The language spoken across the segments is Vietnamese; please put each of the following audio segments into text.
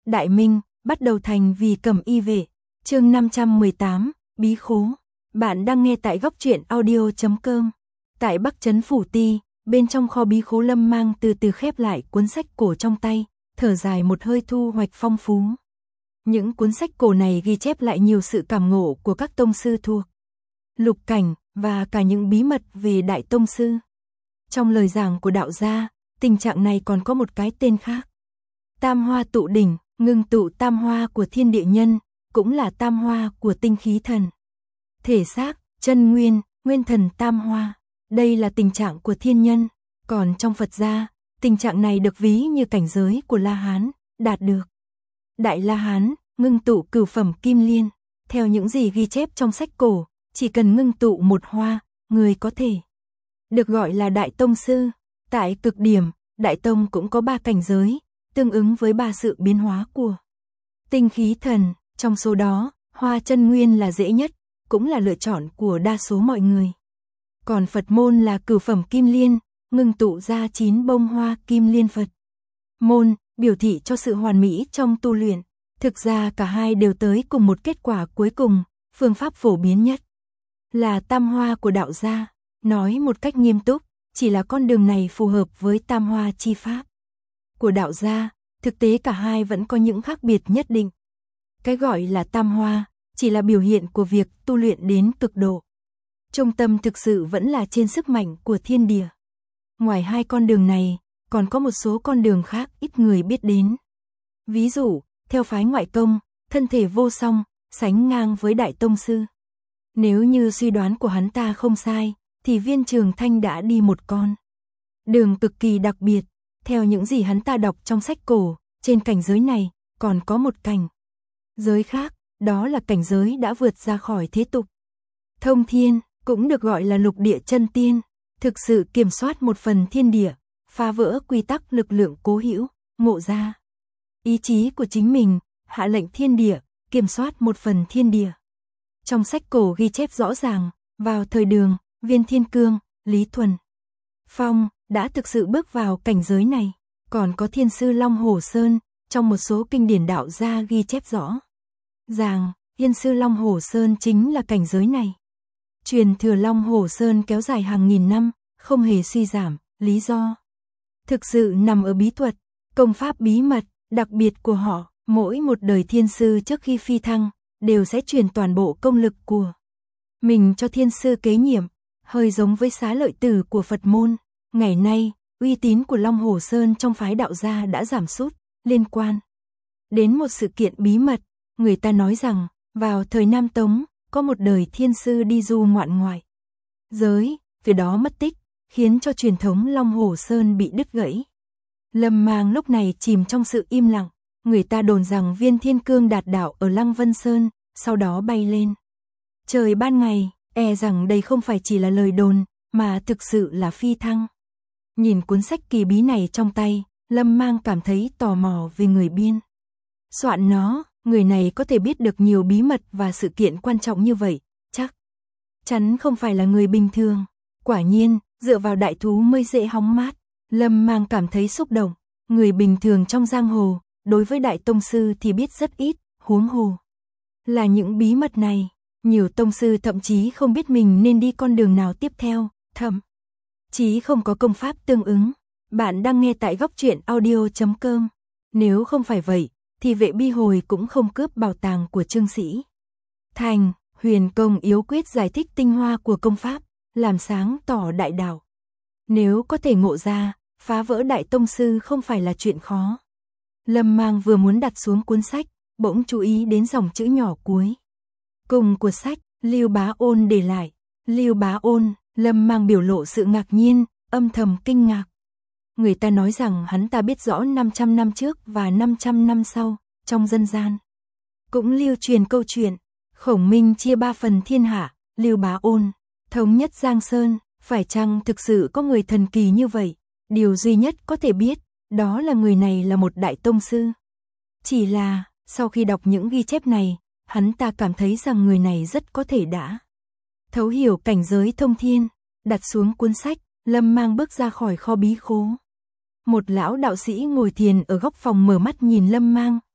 Đại Minh, bắt đầu thành vì Cẩm Y vệ. Chương 518, Bí Khố. Bạn đang nghe tại góc truyện audio.com. Tại Bắc Trấn Phủ Ti, bên trong kho bí khố, Lâm Mang từ từ khép lại cuốn sách cổ trong tay, thở dài một hơi thu hoạch phong phú. Những cuốn sách cổ này ghi chép lại nhiều sự cảm ngộ của các tông sư thuộc lục cảnh và cả những bí mật về đại tông sư. Trong lời giảng của đạo gia, tình trạng này còn có một cái tên khác. Tam hoa tụ đỉnh, ngưng tụ tam hoa của thiên địa nhân, cũng là tam hoa của tinh khí thần. Thể xác, chân nguyên, nguyên thần tam hoa. Đây là tình trạng của thiên nhân. Còn trong Phật gia, tình trạng này được ví như cảnh giới của La Hán, đạt được. Đại La Hán, ngưng tụ cửu phẩm kim liên. Theo những gì ghi chép trong sách cổ, chỉ cần ngưng tụ một hoa, người có thể được gọi là đại tông sư. Tại cực điểm, đại tông cũng có 3 cảnh giới, tương ứng với 3 sự biến hóa của tinh khí thần. Trong số đó, hoa chân nguyên là dễ nhất, cũng là lựa chọn của đa số mọi người. Còn Phật môn là cửu phẩm kim liên, ngưng tụ ra 9 bông hoa kim liên Phật môn, biểu thị cho sự hoàn mỹ trong tu luyện. Thực ra cả hai đều tới cùng một kết quả cuối cùng, phương pháp phổ biến nhất là tam hoa của đạo gia. Nói một cách nghiêm túc, chỉ là con đường này phù hợp với tam hoa chi pháp của đạo gia, thực tế cả hai vẫn có những khác biệt nhất định. Cái gọi là tam hoa, chỉ là biểu hiện của việc tu luyện đến cực độ. Trung tâm thực sự vẫn là trên sức mạnh của thiên địa. Ngoài hai con đường này, còn có một số con đường khác ít người biết đến. Ví dụ, theo phái ngoại công, thân thể vô song, sánh ngang với đại tông sư. Nếu như suy đoán của hắn ta không sai, thì Viên Trường Thanh đã đi một con đường cực kỳ đặc biệt. Theo những gì hắn ta đọc trong sách cổ, trên cảnh giới này, còn có một cảnh giới khác, đó là cảnh giới đã vượt ra khỏi thế tục. Thông thiên, cũng được gọi là lục địa chân tiên, thực sự kiểm soát một phần thiên địa, phá vỡ quy tắc lực lượng cố hữu, ngộ ra ý chí của chính mình, hạ lệnh thiên địa, kiểm soát một phần thiên địa. Trong sách cổ ghi chép rõ ràng, vào thời Đường, Viên Thiên Cương, Lý Thuần Phong đã thực sự bước vào cảnh giới này. Còn có Thiên Sư Long Hổ Sơn, trong một số kinh điển đạo gia ghi chép rõ ràng, Thiên Sư Long Hổ Sơn chính là cảnh giới này. Truyền thừa Long Hổ Sơn kéo dài hàng nghìn năm, không hề suy giảm, lý do thực sự nằm ở bí thuật, công pháp bí mật, đặc biệt của họ. Mỗi một đời thiên sư trước khi phi thăng, đều sẽ truyền toàn bộ công lực của mình cho thiên sư kế nhiệm, hơi giống với Xá Lợi Tử của Phật môn. Ngày nay, uy tín của Long Hổ Sơn trong phái đạo gia đã giảm sút, liên quan đến một sự kiện bí mật. Người ta nói rằng, vào thời Nam Tống, có một đời thiên sư đi du ngoạn ngoại giới, phía đó mất tích, khiến cho truyền thống Long Hổ Sơn bị đứt gãy. Lâm Mang lúc này chìm trong sự im lặng. Người ta đồn rằng Viên Thiên Cương đạt đạo ở Lăng Vân Sơn, sau đó bay lên trời ban ngày, e rằng đây không phải chỉ là lời đồn, mà thực sự là phi thăng. Nhìn cuốn sách kỳ bí này trong tay, Lâm Mang cảm thấy tò mò về người biên soạn nó. Người này có thể biết được nhiều bí mật và sự kiện quan trọng như vậy, chắc chắn không phải là người bình thường. Quả nhiên, dựa vào đại thú mới dễ hóng mát. Lâm Mang cảm thấy xúc động. Người bình thường trong giang hồ, đối với đại tông sư thì biết rất ít, huống hồ là những bí mật này. Nhiều tông sư thậm chí không biết mình nên đi con đường nào tiếp theo, thậm chí không có công pháp tương ứng. Bạn đang nghe tại góc truyện audio.com. Nếu không phải vậy, thì Vệ Bi Hồi cũng không cướp bảo tàng của Trương Sĩ Thành. Huyền Công Yếu Quyết giải thích tinh hoa của công pháp, làm sáng tỏ đại đạo. Nếu có thể ngộ ra, phá vỡ đại tông sư không phải là chuyện khó. Lâm Mang vừa muốn đặt xuống cuốn sách, bỗng chú ý đến dòng chữ nhỏ cuối cùng của sách, Lưu Bá Ôn để lại. Lưu Bá Ôn. Lâm Mang biểu lộ sự ngạc nhiên, âm thầm kinh ngạc. Người ta nói rằng hắn ta biết rõ 500 năm trước và 500 năm sau, trong dân gian cũng lưu truyền câu chuyện Khổng Minh chia 3 phần thiên hạ, Lưu Bá Ôn thống nhất Giang Sơn. Phải chăng thực sự có người thần kỳ như vậy? Điều duy nhất có thể biết, đó là người này là một đại tông sư. Chỉ là, sau khi đọc những ghi chép này, hắn ta cảm thấy rằng người này rất có thể đã thấu hiểu cảnh giới thông thiên. Đặt xuống cuốn sách, Lâm Mang bước ra khỏi kho bí khố. Một lão đạo sĩ ngồi thiền ở góc phòng mở mắt nhìn Lâm Mang,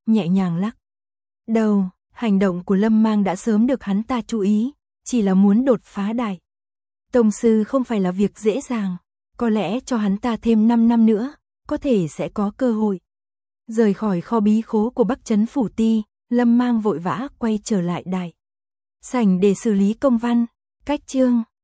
nhẹ nhàng lắc đầu, hành động của Lâm Mang đã sớm được hắn ta chú ý, chỉ là muốn đột phá đại tông sư không phải là việc dễ dàng, có lẽ cho hắn ta thêm 5 năm nữa, có thể sẽ có cơ hội. Rời khỏi kho bí khố của Bắc Trấn Phủ Ti, Lâm Mang vội vã quay trở lại đại sảnh để xử lý công văn, cách chương